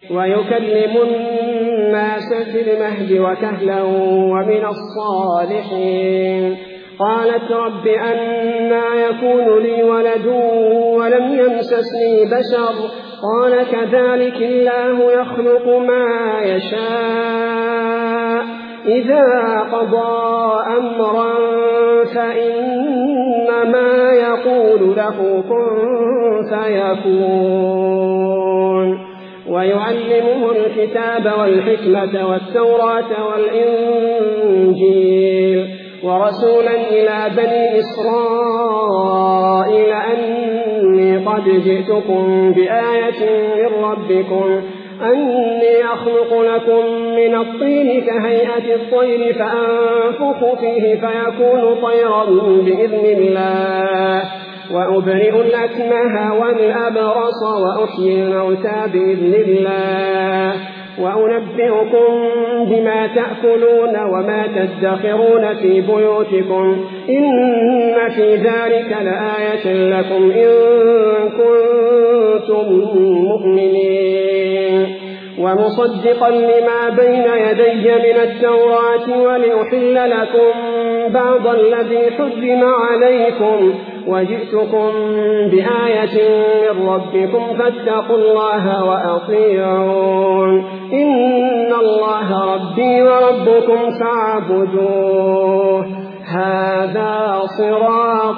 ويكلم الناس في المهد وكهلا ومن الصالحين. قالت رب أنى يكون لي ولد ولم يمسسني بشر قال كذلك الله يخلق ما يشاء إذا قضى أمرا فإنما يقول له كن فيكون. ويعلمه الكتاب والحكمة والتوراة والإنجيل ورسولا إلى بني إسرائيل أني قد جئتكم بآية من ربكم أني أخلق لكم من الطين كهيئة الطير فأنفخ فيه فيكون طيرا بإذن الله وأبرئ الأكمه والأبرص وأحيي الموتى بإذن الله وأنبئكم بما تأكلون وما تدخرون في بيوتكم إن في ذلك لآية لكم إن كنتم مؤمنين. ومصدقا لما بين يدي من التوراة ولأحل لكم بعض الذي حرم عليكم وجئتكم بآية من ربكم فاتقوا الله وأطيعون إن الله ربي وربكم فاعبدوه هذا صراط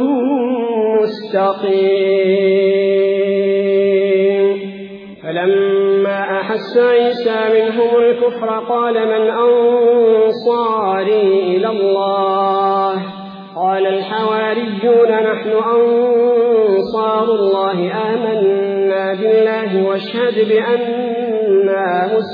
مستقيم. فلما أحس عيسى منهم الكفر قال من أنصاري إلى الله قال الحواريون نحن أنصار الله آمنا بالله واشهد بأننا